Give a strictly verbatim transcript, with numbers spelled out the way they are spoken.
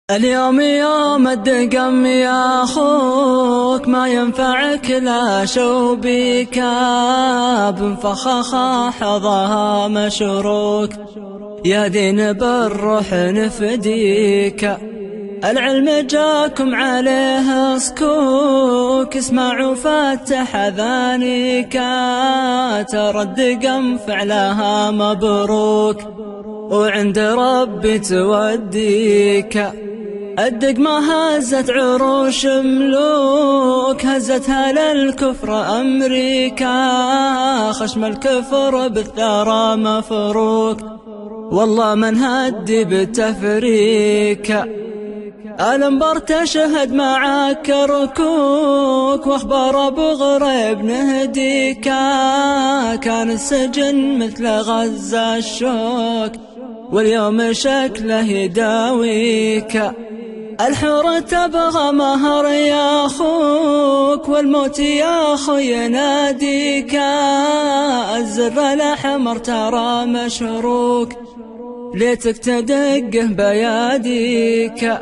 اليوم يوم الدقم يا أخوك، ما ينفعك لا شوبك، بنفخخة حظها مشروك، يا دين بالروح نفديك. العلم جاكم عليه صكوك، اسمعوا فتح اذانيك، ترى الدقم فعلها مبروك، وعند ربي توديك. الدقمة هزت عروش ملوك، هزتها للكفر أمريكا، خشم الكفر بالثرى مفروك، والله من هدي بالتفريك. الانبار تشهد معاك كركوك، واخبار ابو غريب نهديك، كان السجن مثل غزة الشوك، واليوم شكله يداويك. الحور تبغى مهر يا أخوك، والموت يا أخوي يناديك، الزر الأحمر ترى مشروك، ليتك تدقه بياديك.